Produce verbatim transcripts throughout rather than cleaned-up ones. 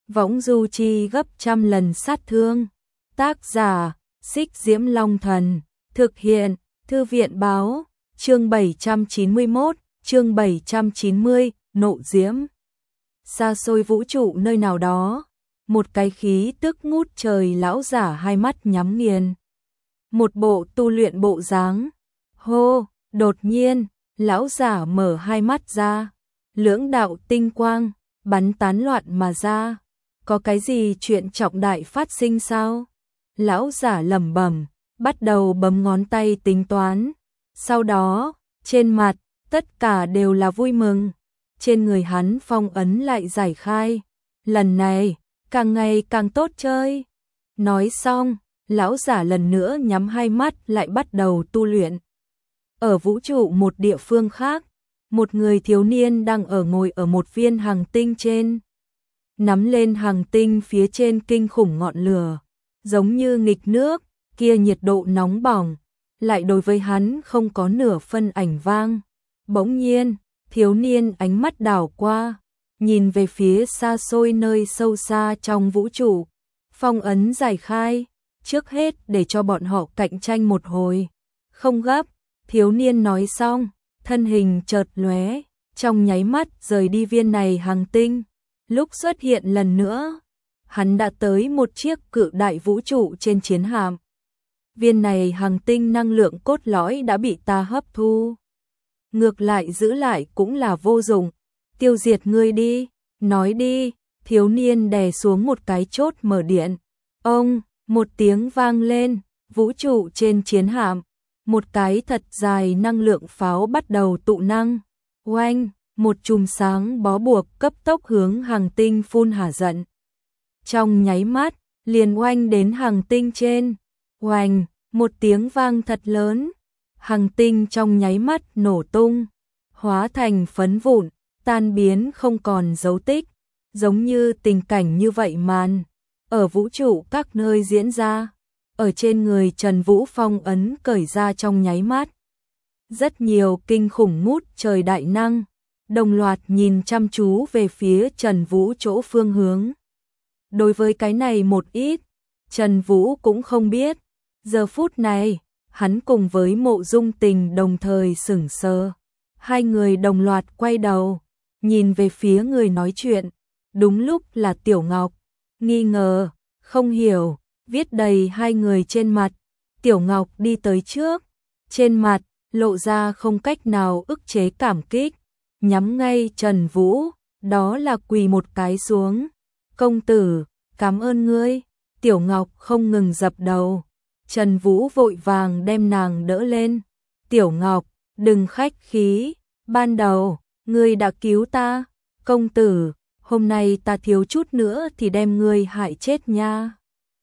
võng du chi gấp trăm lần sát thương. Tác giả, Xích Diễm Long Thần, thực hiện, Thư viện Báo, chương bảy trăm chín mươi mốt, chương bảy trăm chín mươi, nộ diễm. Xa xôi vũ trụ nơi nào đó, một cái khí tức ngút trời lão giả hai mắt nhắm nghiền. Một bộ tu luyện bộ dáng. Hô, đột nhiên, lão giả mở hai mắt ra, lưỡng đạo tinh quang bắn tán loạn mà ra. Có cái gì chuyện trọng đại phát sinh sao? Lão giả lẩm bẩm, bắt đầu bấm ngón tay tính toán. Sau đó, trên mặt, tất cả đều là vui mừng. Trên người hắn phong ấn lại giải khai. Lần này, càng ngày càng tốt chơi. Nói xong, lão giả lần nữa nhắm hai mắt lại bắt đầu tu luyện. Ở vũ trụ một địa phương khác, một người thiếu niên đang ở ngồi ở một viên hành tinh trên. Nắm lên hành tinh phía trên kinh khủng ngọn lửa, giống như nghịch nước, kia nhiệt độ nóng bỏng, lại đối với hắn không có nửa phân ảnh vang. Bỗng nhiên, thiếu niên ánh mắt đảo qua, nhìn về phía xa xôi nơi sâu xa trong vũ trụ. Phong ấn giải khai, trước hết để cho bọn họ cạnh tranh một hồi. Không gấp, thiếu niên nói xong, thân hình chợt lóe, trong nháy mắt rời đi viên này hành tinh. Lúc xuất hiện lần nữa, hắn đã tới một chiếc cự đại vũ trụ trên chiến hạm. Viên này hành tinh năng lượng cốt lõi đã bị ta hấp thu. Ngược lại giữ lại cũng là vô dụng, tiêu diệt ngươi đi, nói đi. Thiếu niên đè xuống một cái chốt mở điện. Ông, một tiếng vang lên, vũ trụ trên chiến hạm, một cái thật dài năng lượng pháo bắt đầu tụ năng. Oanh, một chùm sáng bó buộc cấp tốc hướng hành tinh phun hả giận. Trong nháy mắt, liền oanh đến hành tinh trên. Oanh, một tiếng vang thật lớn. Hành tinh trong nháy mắt nổ tung, hóa thành phấn vụn, tan biến không còn dấu tích. Giống như tình cảnh như vậy màn ở vũ trụ các nơi diễn ra. Ở trên người Trần Vũ phong ấn cởi ra trong nháy mắt. Rất nhiều kinh khủng ngút trời đại năng đồng loạt nhìn chăm chú về phía Trần Vũ chỗ phương hướng. Đối với cái này một ít, Trần Vũ cũng không biết. Giờ phút này, hắn cùng với Mộ Dung Tình đồng thời sững sờ. Hai người đồng loạt quay đầu, nhìn về phía người nói chuyện. Đúng lúc là Tiểu Ngọc. Nghi ngờ, không hiểu, viết đầy hai người trên mặt. Tiểu Ngọc đi tới trước, trên mặt lộ ra không cách nào ức chế cảm kích, nhắm ngay Trần Vũ, đó là quỳ một cái xuống. Công tử, cảm ơn ngươi. Tiểu Ngọc không ngừng dập đầu. Trần Vũ vội vàng đem nàng đỡ lên. Tiểu Ngọc, đừng khách khí, ban đầu, ngươi đã cứu ta. Công tử, hôm nay ta thiếu chút nữa thì đem ngươi hại chết nha.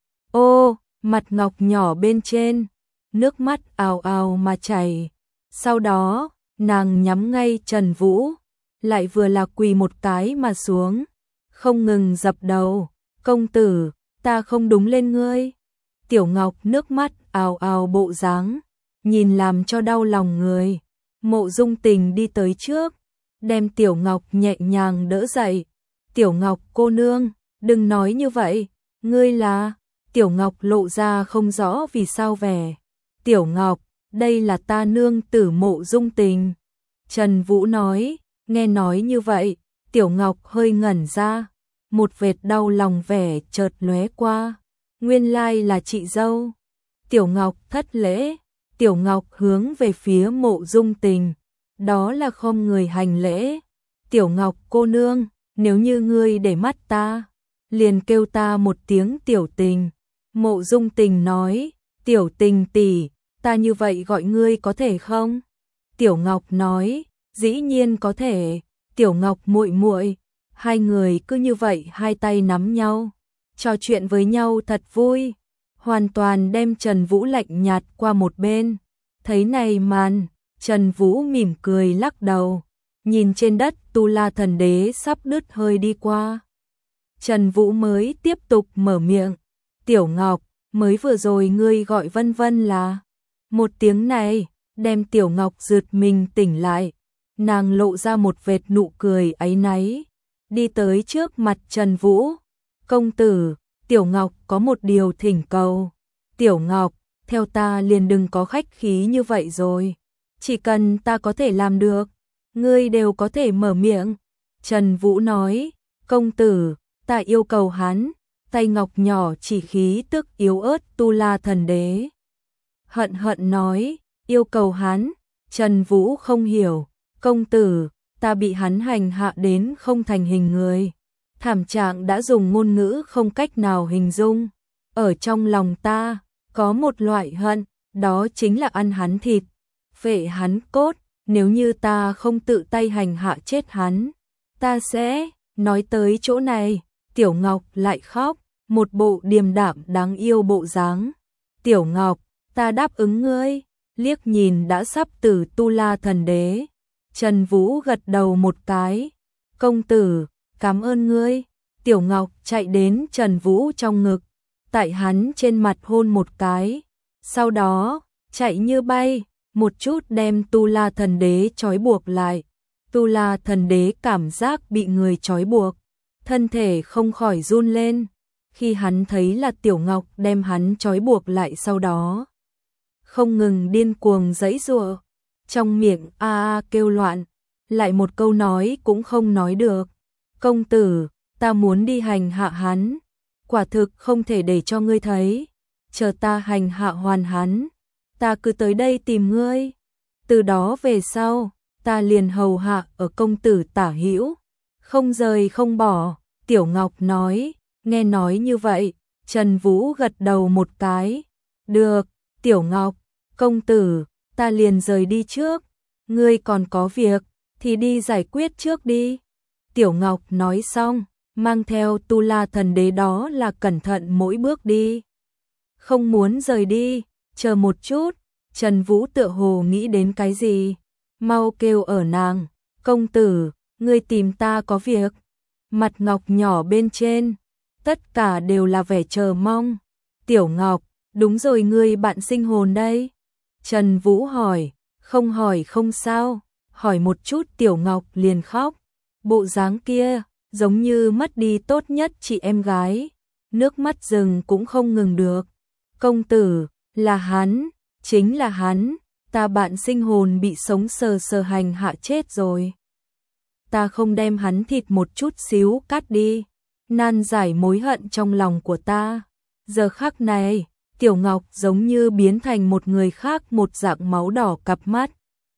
Ô, mặt Ngọc nhỏ bên trên, nước mắt ào ào mà chảy. Sau đó, nàng nhắm ngay Trần Vũ, lại vừa là quỳ một cái mà xuống, không ngừng dập đầu. Công tử, ta không đúng lên ngươi. Tiểu Ngọc nước mắt ào ào bộ dáng, nhìn làm cho đau lòng người. Mộ Dung Tình đi tới trước, đem Tiểu Ngọc nhẹ nhàng đỡ dậy. Tiểu Ngọc cô nương, đừng nói như vậy, ngươi là... Tiểu Ngọc lộ ra không rõ vì sao vẻ. Tiểu Ngọc, đây là ta nương tử Mộ Dung Tình. Trần Vũ nói, nghe nói như vậy, Tiểu Ngọc hơi ngẩn ra. Một vệt đau lòng vẻ chợt lóe qua. Nguyên lai là chị dâu. Tiểu Ngọc thất lễ. Tiểu Ngọc hướng về phía Mộ Dung Tình, đó là không người hành lễ. Tiểu Ngọc cô nương, nếu như ngươi để mắt ta, liền kêu ta một tiếng Tiểu Tình. Mộ Dung Tình nói, Tiểu Tình tỷ, ta như vậy gọi ngươi có thể không? Tiểu Ngọc nói, dĩ nhiên có thể. Tiểu Ngọc muội muội. Hai người cứ như vậy hai tay nắm nhau, trò chuyện với nhau thật vui, hoàn toàn đem Trần Vũ lạnh nhạt qua một bên. Thấy này màn, Trần Vũ mỉm cười lắc đầu, nhìn trên đất Tu La Thần Đế sắp đứt hơi đi qua. Trần Vũ mới tiếp tục mở miệng, Tiểu Ngọc, mới vừa rồi ngươi gọi Vân Vân là... Một tiếng này, đem Tiểu Ngọc giật mình tỉnh lại, nàng lộ ra một vệt nụ cười áy náy, đi tới trước mặt Trần Vũ. Công tử, Tiểu Ngọc có một điều thỉnh cầu. Tiểu Ngọc, theo ta liền đừng có khách khí như vậy rồi. Chỉ cần ta có thể làm được, ngươi đều có thể mở miệng. Trần Vũ nói, công tử, ta yêu cầu hắn. Tay ngọc nhỏ chỉ khí tức yếu ớt Tu La Thần Đế. Hận hận nói, yêu cầu hắn. Trần Vũ không hiểu, công tử, ta bị hắn hành hạ đến không thành hình người. Thảm trạng đã dùng ngôn ngữ không cách nào hình dung. Ở trong lòng ta, có một loại hận, đó chính là ăn hắn thịt, phệ hắn cốt. Nếu như ta không tự tay hành hạ chết hắn, ta sẽ... Nói tới chỗ này, Tiểu Ngọc lại khóc, một bộ điềm đạm đáng yêu bộ dáng. Tiểu Ngọc, ta đáp ứng ngươi. Liếc nhìn đã sắp từ Tu La Thần Đế, Trần Vũ gật đầu một cái. Công tử, cảm ơn ngươi. Tiểu Ngọc chạy đến Trần Vũ trong ngực, tại hắn trên mặt hôn một cái. Sau đó, chạy như bay, một chút đem Tu La Thần Đế trói buộc lại. Tu La Thần Đế cảm giác bị người trói buộc, thân thể không khỏi run lên. Khi hắn thấy là Tiểu Ngọc đem hắn trói buộc lại, sau đó không ngừng điên cuồng giãy giụa, trong miệng a a kêu loạn, lại một câu nói cũng không nói được. Công tử, ta muốn đi hành hạ hắn, quả thực không thể để cho ngươi thấy. Chờ ta hành hạ hoàn hắn, ta cứ tới đây tìm ngươi. Từ đó về sau, ta liền hầu hạ ở công tử tả hữu, không rời không bỏ. Tiểu Ngọc nói. Nghe nói như vậy, Trần Vũ gật đầu một cái. Được, Tiểu Ngọc, công tử, ta liền rời đi trước. Ngươi còn có việc, thì đi giải quyết trước đi. Tiểu Ngọc nói xong, mang theo Tu La Thần Đế đó là cẩn thận mỗi bước đi. Không muốn rời đi, chờ một chút. Trần Vũ tựa hồ nghĩ đến cái gì, mau kêu ở nàng. Công tử, ngươi tìm ta có việc. Mặt ngọc nhỏ bên trên, tất cả đều là vẻ chờ mong. Tiểu Ngọc, đúng rồi, ngươi bạn sinh hồn đây. Trần Vũ hỏi. Không hỏi không sao, hỏi một chút Tiểu Ngọc liền khóc. Bộ dáng kia, giống như mất đi tốt nhất chị em gái. Nước mắt rừng cũng không ngừng được. Công tử, là hắn, chính là hắn. Ta bạn sinh hồn bị sống sờ sờ hành hạ chết rồi. Ta không đem hắn thịt một chút xíu cắt đi, nan giải mối hận trong lòng của ta. Giờ khắc này, Tiểu Ngọc giống như biến thành một người khác, một dạng máu đỏ cặp mắt.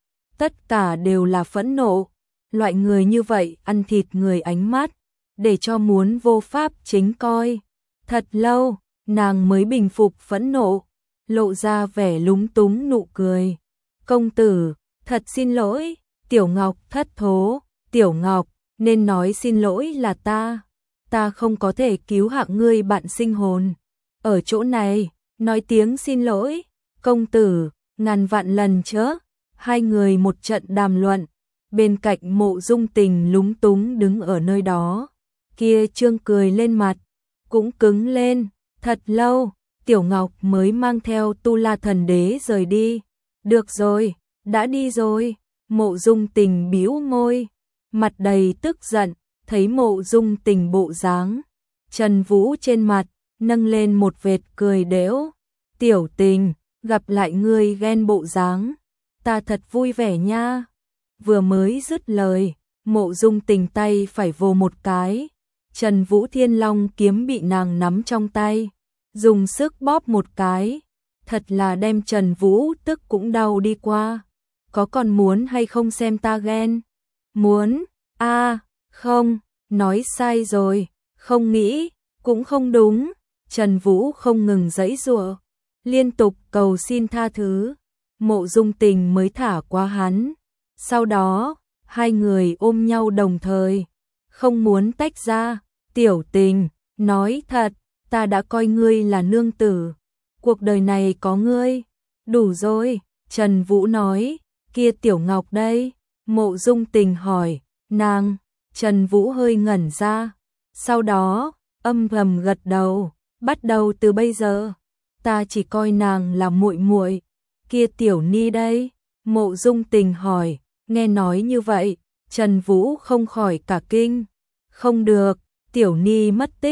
Tất cả đều là phẫn nộ. Loại người như vậy ăn thịt người ánh mắt, để cho muốn vô pháp chính coi. Thật lâu, nàng mới bình phục phẫn nộ, lộ ra vẻ lúng túng nụ cười. Công tử, thật xin lỗi. Tiểu Ngọc thất thố. Tiểu Ngọc, nên nói xin lỗi là ta. Ta không có thể cứu hạ ngươi bạn sinh hồn. Ở chỗ này, nói tiếng xin lỗi. Công tử, ngàn vạn lần chớ. Hai người một trận đàm luận. Bên cạnh Mộ Dung Tình lúng túng đứng ở nơi đó. Kia trương cười lên mặt, cũng cứng lên. Thật lâu, Tiểu Ngọc mới mang theo Tu La Thần Đế rời đi. Được rồi, đã đi rồi. Mộ Dung Tình bĩu môi, mặt đầy tức giận. Thấy Mộ Dung Tình bộ dáng, Trần Vũ trên mặt nâng lên một vệt cười đễu. Tiểu Tình, gặp lại ngươi ghen bộ dáng, ta thật vui vẻ nha. Vừa mới dứt lời, Mộ Dung Tình tay phải vồ một cái, Trần Vũ Thiên Long kiếm bị nàng nắm trong tay, dùng sức bóp một cái, thật là đem Trần Vũ tức cũng đau đi qua. Có còn muốn hay không xem ta ghen? Muốn. A, à, không, nói sai rồi, không nghĩ, cũng không đúng. Trần Vũ không ngừng giãy giụa, liên tục cầu xin tha thứ. Mộ Dung Tình mới thả qua hắn. Sau đó, hai người ôm nhau đồng thời, không muốn tách ra. Tiểu Tình, nói thật, ta đã coi ngươi là nương tử, cuộc đời này có ngươi, đủ rồi. Trần Vũ nói. Kia Tiểu Ngọc đây? Mộ Dung Tình hỏi. Nàng. Trần Vũ hơi ngẩn ra, sau đó âm thầm gật đầu. Bắt đầu từ bây giờ, ta chỉ coi nàng là muội muội. Kia Tiểu Ni đây? Mộ Dung Tình hỏi. Nghe nói như vậy, Trần Vũ không khỏi cả kinh. Không được, Tiểu Ni mất tích,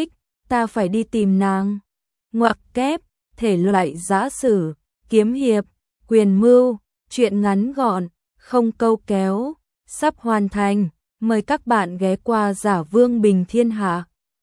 ta phải đi tìm nàng. Ngoặc kép, thể loại giã sử, kiếm hiệp, quyền mưu, truyện ngắn gọn, không câu kéo, sắp hoàn thành. Mời các bạn ghé qua Giả Vương Bình Thiên Hạ.